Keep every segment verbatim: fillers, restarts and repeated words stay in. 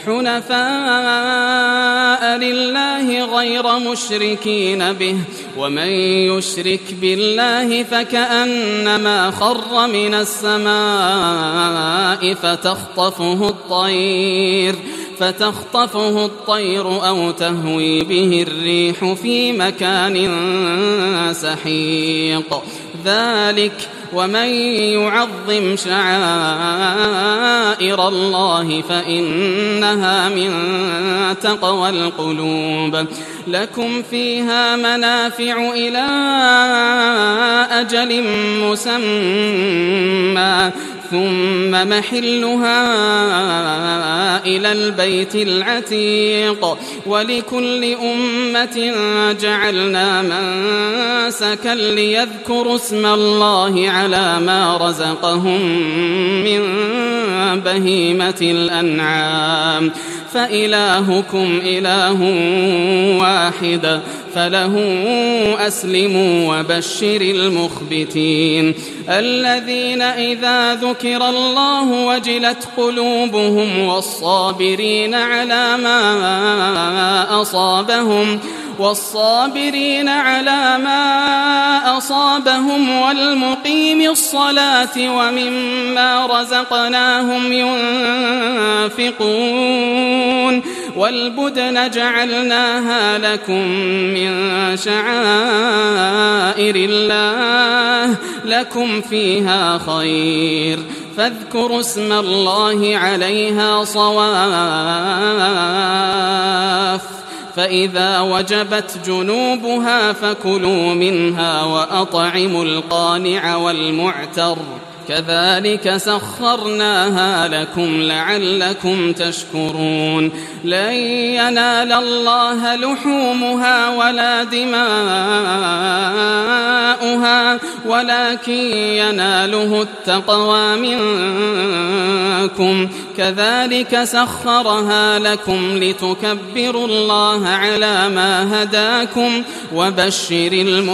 حنفاء لله غير مشركين به ومن يشرك بالله فكأنما خر من السماء فتخطفه الطير فتخطفه الطير أو تهوي به الريح في مكان سحيق ذلك ومن يعظم شعائر الله فإنها من تقوى القلوب لكم فيها منافع إلى أجل مسمى ثم محلها إلى البيت العتيق ولكل أمة جعلنا منسكا ليذكروا اسم الله على ما رزقهم من بهيمة الأنعام فإلهكم إله واحد فله أسلموا وبشر المخبتين الذين إذا ذكر الله وجلت قلوبهم والصابرين على ما أصابهم والصابرين على ما أصابهم والمقيم الصلاة ومما رزقناهم ينفقون والبدن جعلناها لكم من شعائر الله لكم فيها خير فاذكروا اسم الله عليها صواف فإذا وجبت جنوبها فكلوا منها وأطعموا القانع والمعتر كذلك سخرناها لكم لعلكم تشكرون لن ينال الله لحومها ولا دماؤها ولكن يناله التقوى منكم كذلك سخرها لكم لتكبروا الله على ما هداكم وبشر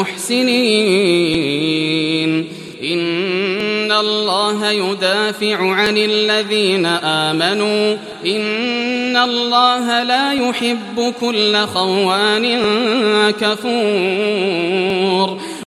المحسنين إن الله يدافع عن الذين آمنوا إن الله لا يحب كل خوان كفور